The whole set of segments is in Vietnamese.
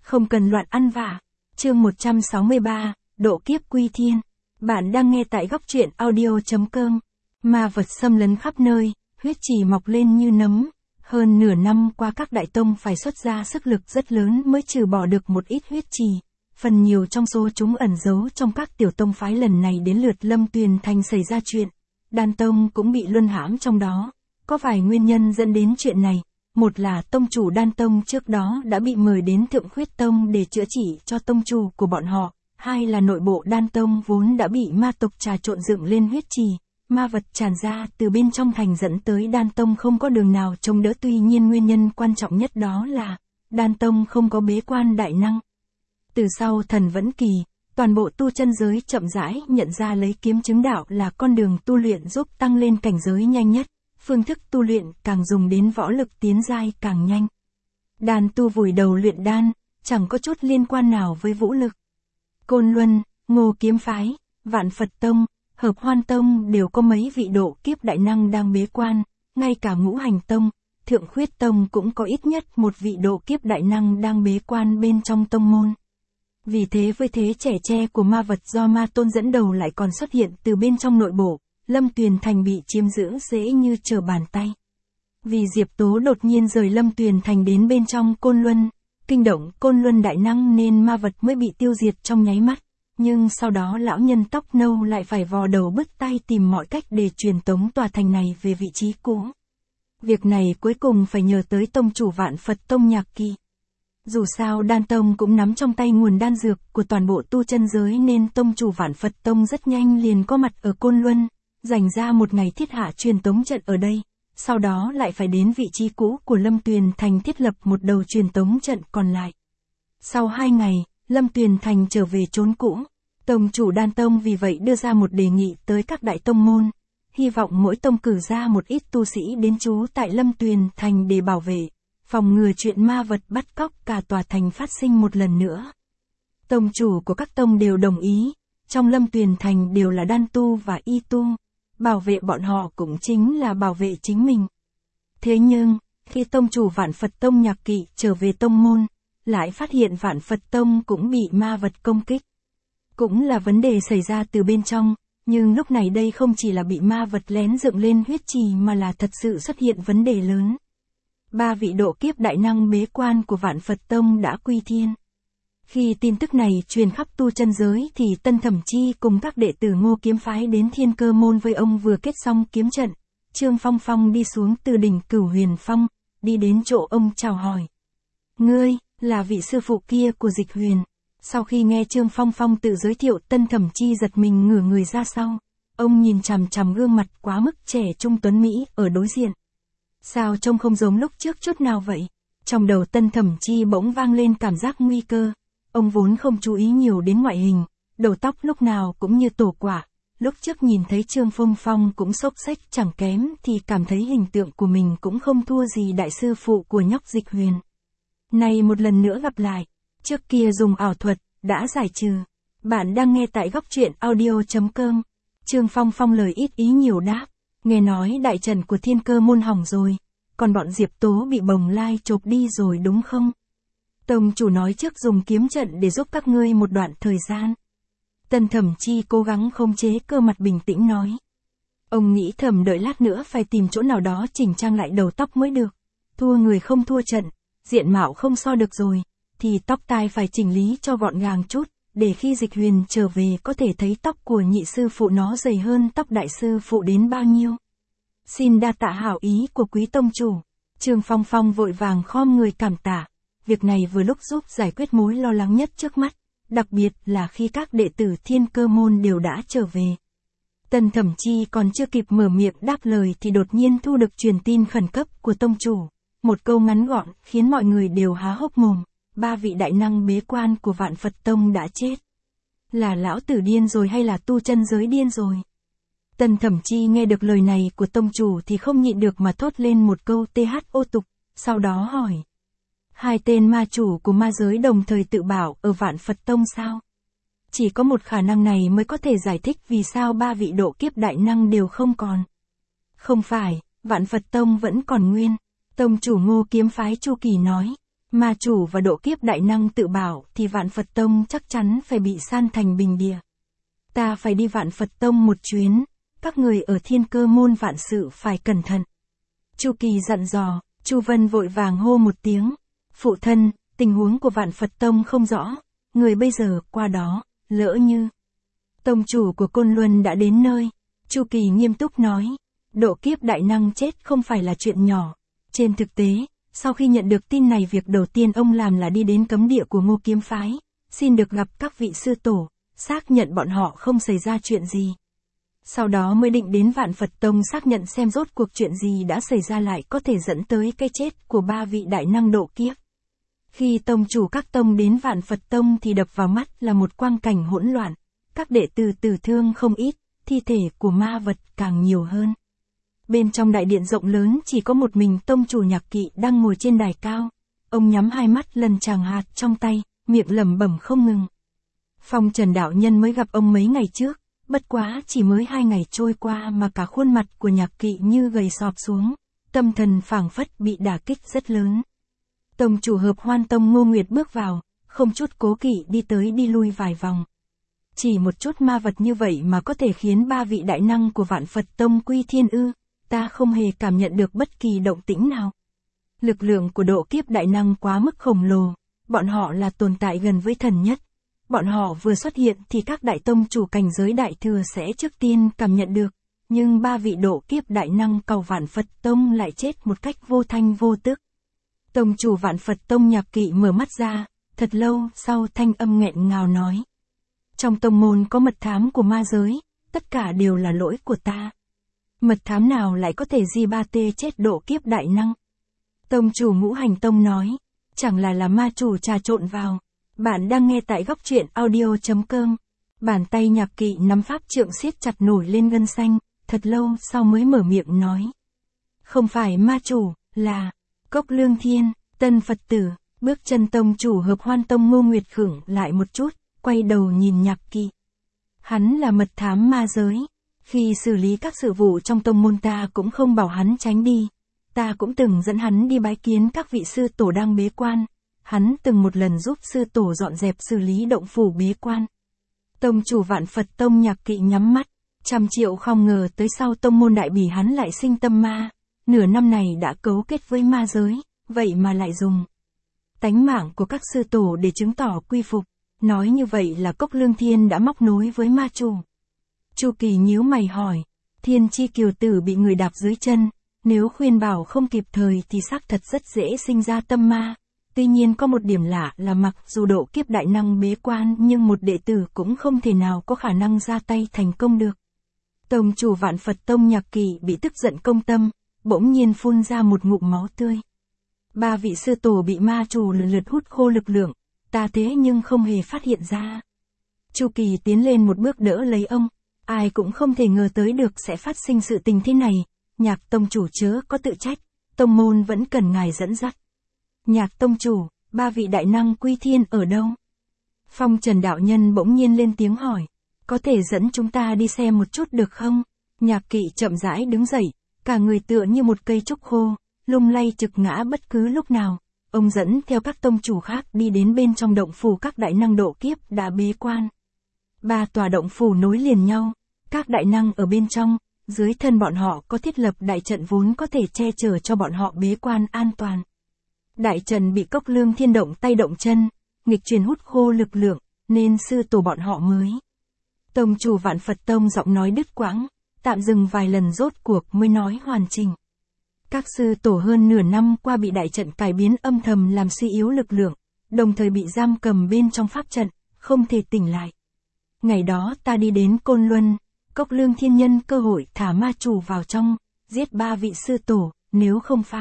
không cần loạn ăn vạ. Chương 163, độ kiếp quy thiên. Bạn đang nghe tại góc truyện audio.com. Ma vật xâm lấn khắp nơi, huyết trì mọc lên như nấm. Hơn nửa năm qua các đại tông phải xuất ra sức lực rất lớn mới trừ bỏ được một ít huyết trì. Phần nhiều trong số chúng ẩn giấu trong các tiểu tông phái, lần này đến lượt Lâm Tuyền Thành xảy ra chuyện. Đan tông cũng bị luân hãm trong đó. Có vài nguyên nhân dẫn đến chuyện này. Một là tông chủ Đan tông trước đó đã bị mời đến Thượng Khuyết tông để chữa trị cho tông chủ của bọn họ. Hai là nội bộ Đan tông vốn đã bị ma tộc trà trộn dựng lên huyết trì. Ma vật tràn ra từ bên trong thành dẫn tới Đan tông không có đường nào chống đỡ. Tuy nhiên nguyên nhân quan trọng nhất đó là Đan tông không có bế quan đại năng. Từ sau Thần Vẫn Kỳ, toàn bộ tu chân giới chậm rãi nhận ra lấy kiếm chứng đạo là con đường tu luyện giúp tăng lên cảnh giới nhanh nhất. Phương thức tu luyện càng dùng đến võ lực tiến giai càng nhanh. Đan tu vùi đầu luyện đan, chẳng có chút liên quan nào với vũ lực. Côn Luân, Ngô Kiếm Phái, Vạn Phật Tông, Hợp Hoan Tông đều có mấy vị độ kiếp đại năng đang bế quan, ngay cả Ngũ Hành Tông, Thượng Khuyết Tông cũng có ít nhất một vị độ kiếp đại năng đang bế quan bên trong tông môn. Vì thế với thế trẻ tre của ma vật do ma tôn dẫn đầu lại còn xuất hiện từ bên trong nội bộ, Lâm Tuyền Thành bị chiếm giữ dễ như trở bàn tay. Vì Diệp Tố đột nhiên rời Lâm Tuyền Thành đến bên trong Côn Luân, kinh động Côn Luân đại năng nên ma vật mới bị tiêu diệt trong nháy mắt. Nhưng sau đó lão nhân tóc nâu lại phải vò đầu bứt tai tìm mọi cách để truyền tống tòa thành này về vị trí cũ. Việc này cuối cùng phải nhờ tới tông chủ Vạn Phật Tông Nhạc Kỳ. Dù sao Đan tông cũng nắm trong tay nguồn đan dược của toàn bộ tu chân giới nên tông chủ Vạn Phật Tông rất nhanh liền có mặt ở Côn Luân, dành ra một ngày thiết hạ truyền tống trận ở đây, sau đó lại phải đến vị trí cũ của Lâm Tuyền Thành thiết lập một đầu truyền tống trận còn lại. Sau 2 ngày, Lâm Tuyền Thành trở về chốn cũ. Tông chủ Đan tông vì vậy đưa ra một đề nghị tới các đại tông môn, hy vọng mỗi tông cử ra một ít tu sĩ đến trú tại Lâm Tuyền Thành để bảo vệ, phòng ngừa chuyện ma vật bắt cóc cả tòa thành phát sinh một lần nữa. Tông chủ của các tông đều đồng ý, trong Lâm Tuyền Thành đều là đan tu và y tu, bảo vệ bọn họ cũng chính là bảo vệ chính mình. Thế nhưng, khi tông chủ Vạn Phật Tông Nhạc Kỵ trở về tông môn, lại phát hiện Vạn Phật Tông cũng bị ma vật công kích. Cũng là vấn đề xảy ra từ bên trong, nhưng lúc này đây không chỉ là bị ma vật lén dựng lên huyết trì mà là thật sự xuất hiện vấn đề lớn. 3 vị độ kiếp đại năng bế quan của Vạn Phật Tông đã quy thiên. Khi tin tức này truyền khắp tu chân giới thì Tân Thẩm Chi cùng các đệ tử Ngô Kiếm Phái đến Thiên Cơ Môn với ông vừa kết xong kiếm trận. Trương Phong Phong đi xuống từ đỉnh Cửu Huyền Phong, đi đến chỗ ông chào hỏi. Ngươi, là vị sư phụ kia của Dịch Huyền. Sau khi nghe Trương Phong Phong tự giới thiệu, Tân Thẩm Chi giật mình ngửa người ra sau. Ông nhìn chằm chằm gương mặt quá mức trẻ trung tuấn Mỹ ở đối diện. Sao trông không giống lúc trước chút nào vậy? Trong đầu Tân Thẩm Chi bỗng vang lên cảm giác nguy cơ. Ông vốn không chú ý nhiều đến ngoại hình, đầu tóc lúc nào cũng như tổ quả. Lúc trước nhìn thấy Trương Phong Phong cũng xốc xếch chẳng kém thì cảm thấy hình tượng của mình cũng không thua gì đại sư phụ của nhóc Dịch Huyền. Này một lần nữa gặp lại, trước kia dùng ảo thuật, đã giải trừ. Bạn đang nghe tại góc truyện audio.com. Trương Phong Phong lời ít ý nhiều đáp. Nghe nói đại trận của Thiên Cơ Môn hỏng rồi, còn bọn Diệp Tố bị Bồng Lai chộp đi rồi đúng không? Tông chủ nói trước dùng kiếm trận để giúp các ngươi một đoạn thời gian. Tân Thẩm Chi cố gắng khống chế cơ mặt bình tĩnh nói. Ông nghĩ thầm đợi lát nữa phải tìm chỗ nào đó chỉnh trang lại đầu tóc mới được. Thua người không thua trận, diện mạo không so được rồi, thì tóc tai phải chỉnh lý cho gọn gàng chút, để khi Dịch Huyền trở về có thể thấy tóc của nhị sư phụ nó dày hơn tóc đại sư phụ đến bao nhiêu. Xin đa tạ hảo ý của quý tông chủ. Trương Phong Phong vội vàng khom người cảm tạ. Việc này vừa lúc giúp giải quyết mối lo lắng nhất trước mắt, đặc biệt là khi các đệ tử Thiên Cơ Môn đều đã trở về. Tân Thẩm Chi còn chưa kịp mở miệng đáp lời thì đột nhiên thu được truyền tin khẩn cấp của tông chủ. Một câu ngắn gọn khiến mọi người đều há hốc mồm. 3 vị đại năng bế quan của Vạn Phật Tông đã chết. Là lão tử điên rồi hay là tu chân giới điên rồi? Tân Thẩm Chi nghe được lời này của tông chủ thì không nhịn được mà thốt lên một câu THO tục, sau đó hỏi. 2 tên ma chủ của ma giới đồng thời tự bảo ở Vạn Phật Tông sao? Chỉ có một khả năng này mới có thể giải thích vì sao 3 vị độ kiếp đại năng đều không còn. Không phải, Vạn Phật Tông vẫn còn nguyên. Tông chủ Ngô Kiếm Phái Chu Kỳ nói. Ma chủ và độ kiếp đại năng tự bảo thì Vạn Phật Tông chắc chắn phải bị san thành bình địa. Ta phải đi Vạn Phật Tông một chuyến, các người ở Thiên Cơ môn vạn sự phải cẩn thận. Chu Kỳ dặn dò, Chu Vân vội vàng hô một tiếng. Phụ thân, tình huống của Vạn Phật Tông không rõ, người bây giờ qua đó, lỡ như. Tông chủ của Côn Luân đã đến nơi. Chu Kỳ nghiêm túc nói, độ kiếp đại năng chết không phải là chuyện nhỏ. Trên thực tế, sau khi nhận được tin này việc đầu tiên ông làm là đi đến cấm địa của Ngô Kiếm Phái, xin được gặp các vị sư tổ, xác nhận bọn họ không xảy ra chuyện gì. Sau đó mới định đến Vạn Phật Tông xác nhận xem rốt cuộc chuyện gì đã xảy ra lại có thể dẫn tới cái chết của 3 vị đại năng độ kiếp. Khi tông chủ các tông đến Vạn Phật Tông thì đập vào mắt là một quang cảnh hỗn loạn, các đệ tử tử thương không ít, thi thể của ma vật càng nhiều hơn. Bên trong đại điện rộng lớn chỉ có một mình tông chủ Nhạc Kỵ đang ngồi trên đài cao. Ông nhắm hai mắt lần tràng hạt trong tay, miệng lẩm bẩm không ngừng. Phong Trần đạo nhân mới gặp ông mấy ngày trước, bất quá chỉ mới 2 ngày trôi qua mà cả khuôn mặt của Nhạc Kỵ như gầy sọp xuống, tâm thần phảng phất bị đả kích rất lớn. Tông chủ Hợp Hoan Tông Ngô Nguyệt bước vào, không chút cố kỵ đi tới đi lui vài vòng. Chỉ một chút ma vật như vậy mà có thể khiến 3 vị đại năng của Vạn Phật Tông quy thiên ư, ta không hề cảm nhận được bất kỳ động tĩnh nào. Lực lượng của độ kiếp đại năng quá mức khổng lồ, bọn họ là tồn tại gần với thần nhất. Bọn họ vừa xuất hiện thì các đại tông chủ cảnh giới đại thừa sẽ trước tiên cảm nhận được, nhưng 3 vị độ kiếp đại năng cầu Vạn Phật Tông lại chết một cách vô thanh vô tức. Tông chủ Vạn Phật Tông Nhạc Kỵ mở mắt ra, thật lâu sau thanh âm nghẹn ngào nói. Trong tông môn có mật thám của ma giới, tất cả đều là lỗi của ta. Mật thám nào lại có thể di ba tê chết độ kiếp đại năng? Tông chủ Ngũ Hành Tông nói, chẳng là ma chủ trà trộn vào. Bạn đang nghe tại góc truyện audio.com. Bàn tay Nhạc Kỵ nắm pháp trượng siết chặt nổi lên gân xanh, thật lâu sau mới mở miệng nói. Không phải ma chủ, là Cốc Lương Thiên, tân Phật tử. Bước chân tông chủ Hợp Hoan Tông Ngô Nguyệt khựng lại một chút, quay đầu nhìn Nhạc Kỵ. Hắn là mật thám ma giới. Khi xử lý các sự vụ trong tông môn ta cũng không bảo hắn tránh đi. Ta cũng từng dẫn hắn đi bái kiến các vị sư tổ đang bế quan. Hắn từng một lần giúp sư tổ dọn dẹp xử lý động phủ bế quan. Tông chủ Vạn Phật Tông Nhạc Kỵ nhắm mắt, 100 triệu không ngờ tới sau tông môn đại bỉ hắn lại sinh tâm ma. Nửa năm này đã cấu kết với ma giới, vậy mà lại dùng tánh mạng của các sư tổ để chứng tỏ quy phục. Nói như vậy là Cốc Lương Thiên đã móc nối với ma chủ. Chu Kỳ nhíu mày hỏi, Thiên Chi Kiều Tử bị người đạp dưới chân, nếu khuyên bảo không kịp thời thì xác thật rất dễ sinh ra tâm ma. Tuy nhiên có một điểm lạ là mặc dù độ kiếp đại năng bế quan nhưng một đệ tử cũng không thể nào có khả năng ra tay thành công được. Tông chủ Vạn Phật Tông Nhạc Kỵ bị tức giận công tâm, bỗng nhiên phun ra một ngụm máu tươi. 3 vị sư tổ bị ma chủ lần lượt hút khô lực lượng, ta thế nhưng không hề phát hiện ra. Chu Kỳ tiến lên một bước đỡ lấy ông, ai cũng không thể ngờ tới được sẽ phát sinh sự tình thế này. Nhạc tông chủ chớ có tự trách, tông môn vẫn cần ngài dẫn dắt. Nhạc tông chủ, 3 vị đại năng quy thiên ở đâu? Phong Trần đạo nhân bỗng nhiên lên tiếng hỏi, có thể dẫn chúng ta đi xem một chút được không? Nhạc Kỵ chậm rãi đứng dậy, cả người tựa như một cây trúc khô, lung lay trực ngã bất cứ lúc nào. Ông dẫn theo các tông chủ khác đi đến bên trong động phủ các đại năng độ kiếp đã bế quan. 3 tòa động phủ nối liền nhau, các đại năng ở bên trong, dưới thân bọn họ có thiết lập đại trận vốn có thể che chở cho bọn họ bế quan an toàn. Đại trận bị Cốc Lương Thiên động tay động chân, nghịch truyền hút khô lực lượng, nên sư tổ bọn họ mới. Tông chủ Vạn Phật Tông giọng nói đứt quãng, tạm dừng vài lần rốt cuộc mới nói hoàn chỉnh. Các sư tổ hơn nửa năm qua bị đại trận cải biến âm thầm làm suy yếu lực lượng, đồng thời bị giam cầm bên trong pháp trận, không thể tỉnh lại. Ngày đó ta đi đến Côn Luân, Cốc Lương Thiên nhân cơ hội thả ma chủ vào trong, giết 3 vị sư tổ, nếu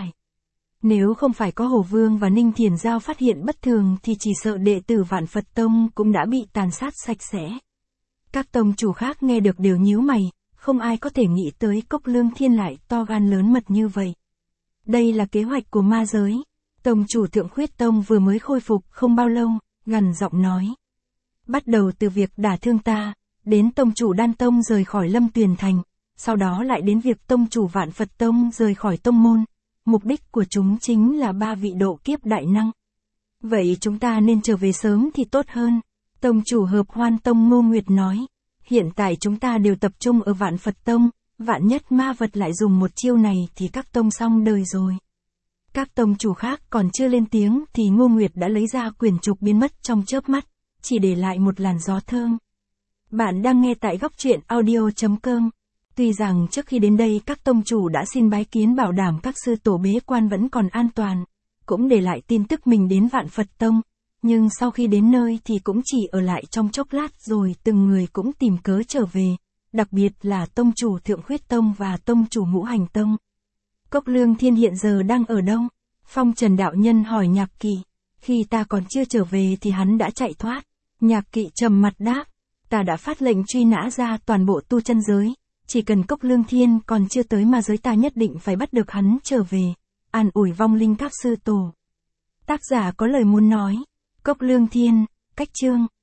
không phải có Hổ Vương và Ninh Thiền Giao phát hiện bất thường thì chỉ sợ đệ tử Vạn Phật Tông cũng đã bị tàn sát sạch sẽ. Các tông chủ khác nghe được đều nhíu mày, không ai có thể nghĩ tới Cốc Lương Thiên lại to gan lớn mật như vậy. Đây là kế hoạch của ma giới. Tông chủ Thượng Khuyết Tông vừa mới khôi phục không bao lâu, gằn giọng nói. Bắt đầu từ việc đả thương ta, đến tông chủ Đan Tông rời khỏi Lâm Tuyền Thành, sau đó lại đến việc tông chủ Vạn Phật Tông rời khỏi tông môn. Mục đích của chúng chính là 3 vị độ kiếp đại năng, Vậy chúng ta nên trở về sớm thì tốt hơn. Tông chủ Hợp Hoan Tông Ngô Nguyệt nói. Hiện tại chúng ta đều tập trung ở Vạn Phật Tông, vạn nhất ma vật lại dùng một chiêu này thì các tông xong đời rồi. Các tông chủ khác còn chưa lên tiếng thì Ngô Nguyệt đã lấy ra quyển trục biến mất trong chớp mắt, chỉ để lại một làn gió thơm. Bạn đang nghe tại góc truyện audio.com. Tuy rằng trước khi đến đây các tông chủ đã xin bái kiến bảo đảm các sư tổ bế quan vẫn còn an toàn, cũng để lại tin tức mình đến Vạn Phật Tông, nhưng sau khi đến nơi thì cũng chỉ ở lại trong chốc lát rồi từng người cũng tìm cớ trở về, đặc biệt là tông chủ Thượng Khuyết Tông và tông chủ Ngũ Hành Tông. Cốc Lương Thiên hiện giờ đang ở đâu? Phong Trần đạo nhân hỏi Nhạc Kỵ. Khi ta còn chưa trở về thì hắn đã chạy thoát. Nhạc Kỵ trầm mặt đáp. Ta đã phát lệnh truy nã ra toàn bộ tu chân giới. Chỉ cần Cốc Lương Thiên còn chưa tới ma giới ta nhất định phải bắt được hắn trở về. An ủi vong linh các sư tổ. Tác giả có lời muốn nói. Cốc Lương Thiên, cách chương.